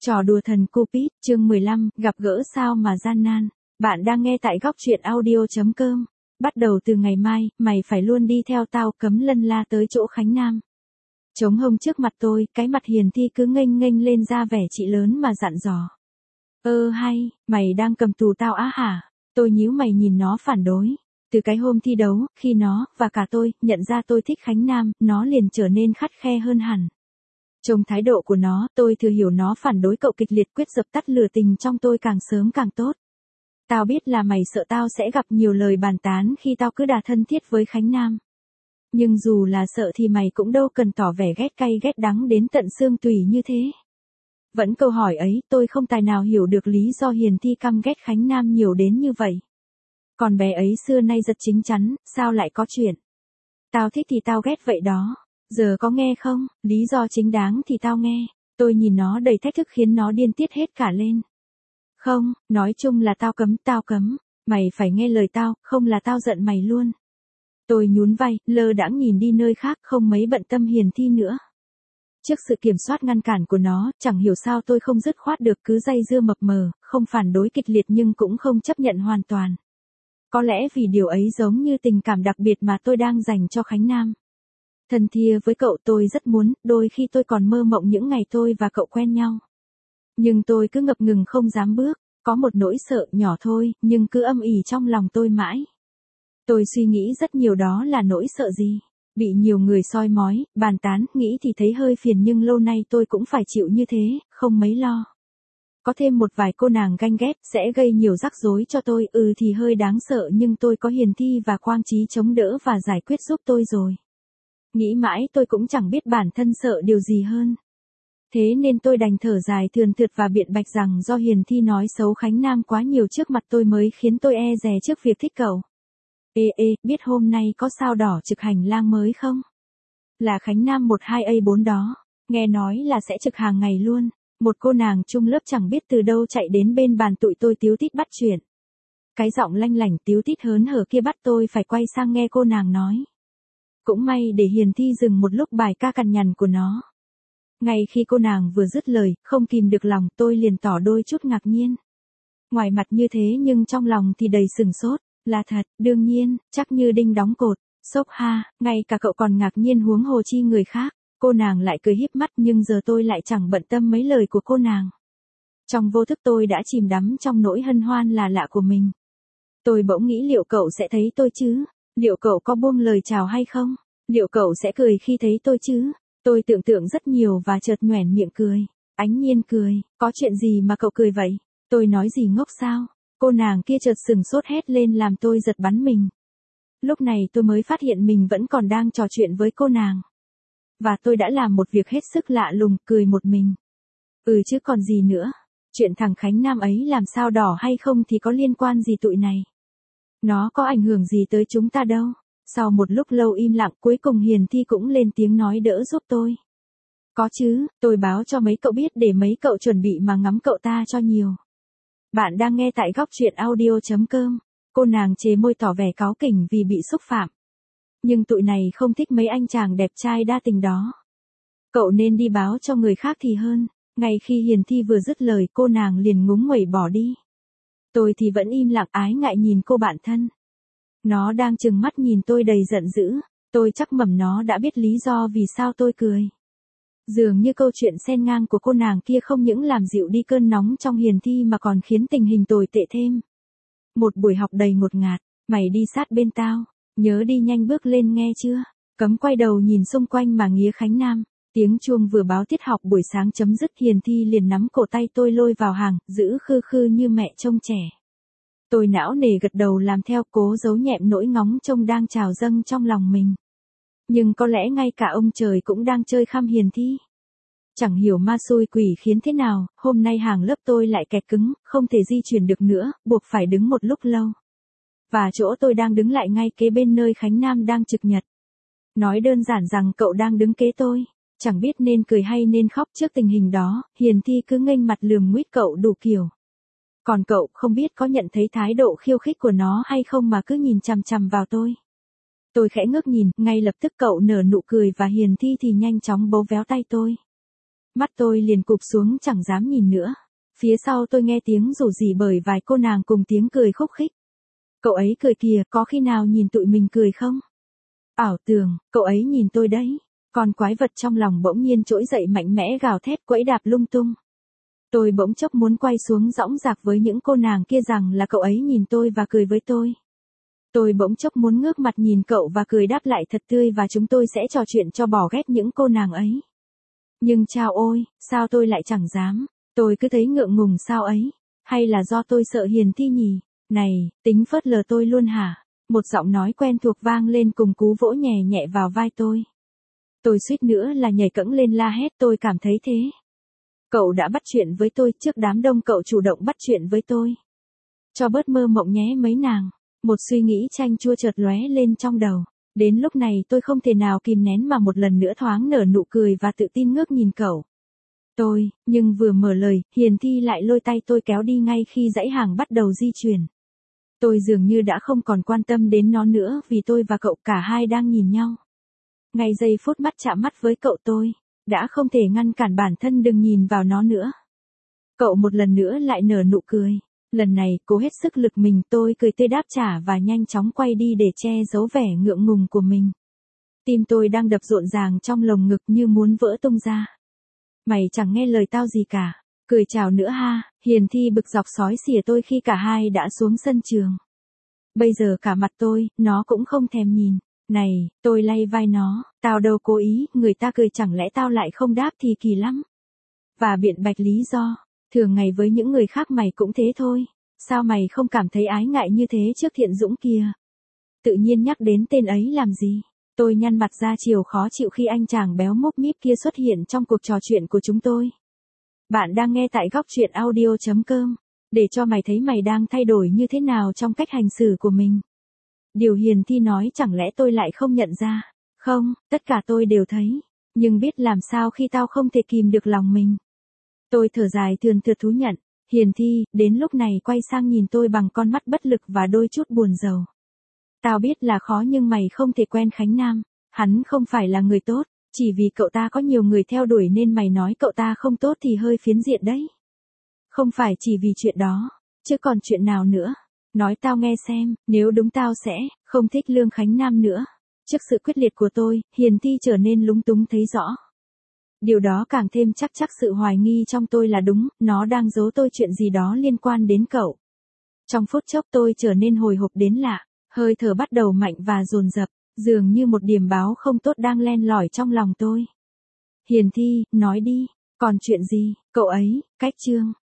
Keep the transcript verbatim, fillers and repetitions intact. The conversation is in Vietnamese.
Trò đùa thần Cupid, chương mười lăm, gặp gỡ sao mà gian nan. Bạn đang nghe tại góc truyện audio.com. Bắt đầu từ ngày mai, mày phải luôn đi theo tao, cấm lân la tới chỗ Khánh Nam. Trống hông trước mặt tôi, cái mặt hiền thi cứ nghênh nghênh lên ra vẻ chị lớn mà dặn dò. Ơ hay, mày đang cầm tù tao á hả? Tôi nhíu mày nhìn nó phản đối. Từ cái hôm thi đấu, khi nó, và cả tôi, nhận ra tôi thích Khánh Nam, nó liền trở nên khắt khe hơn hẳn. Trong thái độ của nó, tôi thừa hiểu nó phản đối cậu kịch liệt, quyết dập tắt lửa tình trong tôi càng sớm càng tốt. Tao biết là mày sợ tao sẽ gặp nhiều lời bàn tán khi tao cứ đà thân thiết với Khánh Nam. Nhưng dù là sợ thì mày cũng đâu cần tỏ vẻ ghét cay ghét đắng đến tận xương tủy như thế. Vẫn câu hỏi ấy, tôi không tài nào hiểu được lý do hiền thi căm ghét Khánh Nam nhiều đến như vậy. Còn bé ấy xưa nay rất chín chắn, sao lại có chuyện? Tao thích thì tao ghét vậy đó. Giờ có nghe không? Lý do chính đáng thì tao nghe. Tôi nhìn nó đầy thách thức khiến nó điên tiết hết cả lên. Không, nói chung là tao cấm, tao cấm. Mày phải nghe lời tao, không là tao giận mày luôn. Tôi nhún vai, lơ đãng nhìn đi nơi khác, không mấy bận tâm hiền thi nữa. Trước sự kiểm soát ngăn cản của nó, chẳng hiểu sao tôi không dứt khoát được, cứ dây dưa mập mờ, không phản đối kịch liệt nhưng cũng không chấp nhận hoàn toàn. Có lẽ vì điều ấy giống như tình cảm đặc biệt mà tôi đang dành cho Khánh Nam. Thân thia với cậu tôi rất muốn, đôi khi tôi còn mơ mộng những ngày tôi và cậu quen nhau. Nhưng tôi cứ ngập ngừng không dám bước, có một nỗi sợ nhỏ thôi, nhưng cứ âm ỉ trong lòng tôi mãi. Tôi suy nghĩ rất nhiều đó là nỗi sợ gì. Bị nhiều người soi mói, bàn tán, nghĩ thì thấy hơi phiền nhưng lâu nay tôi cũng phải chịu như thế, không mấy lo. Có thêm một vài cô nàng ganh ghét sẽ gây nhiều rắc rối cho tôi, ừ thì hơi đáng sợ nhưng tôi có hiền thi và Quang Trí chống đỡ và giải quyết giúp tôi rồi. Nghĩ mãi tôi cũng chẳng biết bản thân sợ điều gì hơn. Thế nên tôi đành thở dài thườn thượt và biện bạch rằng do hiền thi nói xấu Khánh Nam quá nhiều trước mặt tôi mới khiến tôi e dè trước việc thích cậu. Ê ê, biết hôm nay có sao đỏ trực hành lang mới không? Là Khánh Nam một hai A bốn đó. Nghe nói là sẽ trực hàng ngày luôn. Một cô nàng chung lớp chẳng biết từ đâu chạy đến bên bàn tụi tôi tíu tít bắt chuyện. Cái giọng lanh lảnh tíu tít hớn hở kia bắt tôi phải quay sang nghe cô nàng nói. Cũng may để hiền thi dừng một lúc bài ca cằn nhằn của nó. Ngay khi cô nàng vừa dứt lời, không kìm được lòng tôi liền tỏ đôi chút ngạc nhiên. Ngoài mặt như thế nhưng trong lòng thì đầy sừng sốt. Là thật, đương nhiên, chắc như đinh đóng cột. Sốc ha, ngay cả cậu còn ngạc nhiên huống hồ chi người khác. Cô nàng lại cười híp mắt nhưng giờ tôi lại chẳng bận tâm mấy lời của cô nàng. Trong vô thức tôi đã chìm đắm trong nỗi hân hoan là lạ của mình. Tôi bỗng nghĩ liệu cậu sẽ thấy tôi chứ? Liệu cậu có buông lời chào hay không? Liệu cậu sẽ cười khi thấy tôi chứ? Tôi tưởng tượng rất nhiều và chợt nhoẻn miệng cười. Ánh nhiên cười, có chuyện gì mà cậu cười vậy? Tôi nói gì ngốc sao? Cô nàng kia chợt sừng sốt hét lên làm tôi giật bắn mình. Lúc này tôi mới phát hiện mình vẫn còn đang trò chuyện với cô nàng. Và tôi đã làm một việc hết sức lạ lùng, cười một mình. Ừ chứ còn gì nữa. Chuyện thằng Khánh Nam ấy làm sao đỏ hay không thì có liên quan gì tụi này. Nó có ảnh hưởng gì tới chúng ta đâu. Sau một lúc lâu im lặng cuối cùng hiền thi cũng lên tiếng nói đỡ giúp tôi. Có chứ, tôi báo cho mấy cậu biết để mấy cậu chuẩn bị mà ngắm cậu ta cho nhiều. Bạn đang nghe tại góc truyện audio.com. Cô nàng chề môi tỏ vẻ cáu kỉnh vì bị xúc phạm. Nhưng tụi này không thích mấy anh chàng đẹp trai đa tình đó. Cậu nên đi báo cho người khác thì hơn. Ngay khi hiền thi vừa dứt lời cô nàng liền ngúng nguẩy bỏ đi. Tôi thì vẫn im lặng ái ngại nhìn cô bạn thân. Nó đang trừng mắt nhìn tôi đầy giận dữ. Tôi chắc mẩm nó đã biết lý do vì sao tôi cười. Dường như câu chuyện xen ngang của cô nàng kia không những làm dịu đi cơn nóng trong hiền thi mà còn khiến tình hình tồi tệ thêm. Một buổi học đầy ngột ngạt, mày đi sát bên tao, nhớ đi nhanh bước lên nghe chưa? Cấm quay đầu nhìn xung quanh mà nghía Khánh Nam. Tiếng chuông vừa báo tiết học buổi sáng chấm dứt hiền thi liền nắm cổ tay tôi lôi vào hàng, giữ khư khư như mẹ trông trẻ. Tôi não nề gật đầu làm theo cố giấu nhẹm nỗi ngóng trông đang trào dâng trong lòng mình. Nhưng có lẽ ngay cả ông trời cũng đang chơi khăm hiền thi. Chẳng hiểu ma xui quỷ khiến thế nào, hôm nay hàng lớp tôi lại kẹt cứng, không thể di chuyển được nữa, buộc phải đứng một lúc lâu. Và chỗ tôi đang đứng lại ngay kế bên nơi Khánh Nam đang trực nhật. Nói đơn giản rằng cậu đang đứng kế tôi, chẳng biết nên cười hay nên khóc trước tình hình đó, hiền thi cứ nghênh mặt lườm nguýt cậu đủ kiểu. Còn cậu không biết có nhận thấy thái độ khiêu khích của nó hay không mà cứ nhìn chằm chằm vào tôi. Tôi khẽ ngước nhìn, ngay lập tức cậu nở nụ cười và hiền thi thì nhanh chóng bấu véo tay tôi. Mắt tôi liền cụp xuống chẳng dám nhìn nữa. Phía sau tôi nghe tiếng rủ rỉ bởi vài cô nàng cùng tiếng cười khúc khích. Cậu ấy cười kìa, có khi nào nhìn tụi mình cười không? Ảo tưởng, cậu ấy nhìn tôi đấy. Con quái vật trong lòng bỗng nhiên trỗi dậy mạnh mẽ gào thét quẫy đạp lung tung. Tôi bỗng chốc muốn quay xuống dõng dạc với những cô nàng kia rằng là cậu ấy nhìn tôi và cười với tôi. Tôi bỗng chốc muốn ngước mặt nhìn cậu và cười đáp lại thật tươi và chúng tôi sẽ trò chuyện cho bỏ ghét những cô nàng ấy. Nhưng chao ôi, sao tôi lại chẳng dám, tôi cứ thấy ngượng ngùng sao ấy, hay là do tôi sợ Hiền Thi nhỉ? Này, tính phớt lờ tôi luôn hả? Một giọng nói quen thuộc vang lên cùng cú vỗ nhẹ nhẹ vào vai tôi. Tôi suýt nữa là nhảy cẫng lên la hét, tôi cảm thấy thế. Cậu đã bắt chuyện với tôi, trước đám đông cậu chủ động bắt chuyện với tôi. Cho bớt mơ mộng nhé mấy nàng. Một suy nghĩ chanh chua chợt lóe lên trong đầu. Đến lúc này tôi không thể nào kìm nén mà một lần nữa thoáng nở nụ cười và tự tin ngước nhìn cậu. Tôi, nhưng vừa mở lời, Hiền Thi lại lôi tay tôi kéo đi ngay khi dãy hàng bắt đầu di chuyển. Tôi dường như đã không còn quan tâm đến nó nữa vì tôi và cậu cả hai đang nhìn nhau. Ngay giây phút mắt chạm mắt với cậu tôi, đã không thể ngăn cản bản thân đừng nhìn vào nó nữa. Cậu một lần nữa lại nở nụ cười. Lần này cố hết sức lực mình, tôi cười tươi đáp trả và nhanh chóng quay đi để che giấu vẻ ngượng ngùng của mình. Tim tôi đang đập rộn ràng trong lồng ngực như muốn vỡ tung ra. Mày chẳng nghe lời tao gì cả. Cười chào nữa ha, Hiền Thi bực dọc xói xỉa tôi khi cả hai đã xuống sân trường. Bây giờ cả mặt tôi, nó cũng không thèm nhìn. Này, tôi lay vai nó, tao đâu cố ý, người ta cười chẳng lẽ tao lại không đáp thì kỳ lắm. Và biện bạch lý do, thường ngày với những người khác mày cũng thế thôi, sao mày không cảm thấy ái ngại như thế trước Thiện Dũng kìa. Tự nhiên nhắc đến tên ấy làm gì, tôi nhăn mặt ra chiều khó chịu khi anh chàng béo múp míp kia xuất hiện trong cuộc trò chuyện của chúng tôi. Bạn đang nghe tại góc truyện audio chấm com, để cho mày thấy mày đang thay đổi như thế nào trong cách hành xử của mình. Điều Hiền Thi nói chẳng lẽ tôi lại không nhận ra, không, tất cả tôi đều thấy, nhưng biết làm sao khi tao không thể kìm được lòng mình. Tôi thở dài thườn thượt thú nhận, Hiền Thi, đến lúc này quay sang nhìn tôi bằng con mắt bất lực và đôi chút buồn rầu. Tao biết là khó nhưng mày không thể quen Khánh Nam, hắn không phải là người tốt, chỉ vì cậu ta có nhiều người theo đuổi nên mày nói cậu ta không tốt thì hơi phiến diện đấy. Không phải chỉ vì chuyện đó, chứ còn chuyện nào nữa. Nói tao nghe xem, nếu đúng tao sẽ không thích Lương Khánh Nam nữa. Trước sự quyết liệt của tôi, Hiền Thi trở nên lúng túng thấy rõ. Điều đó càng thêm chắc chắc sự hoài nghi trong tôi là đúng, nó đang giấu tôi chuyện gì đó liên quan đến cậu. Trong phút chốc tôi trở nên hồi hộp đến lạ, hơi thở bắt đầu mạnh và dồn dập, dường như một điềm báo không tốt đang len lỏi trong lòng tôi. Hiền Thi, nói đi, còn chuyện gì, cậu ấy, cách Trương,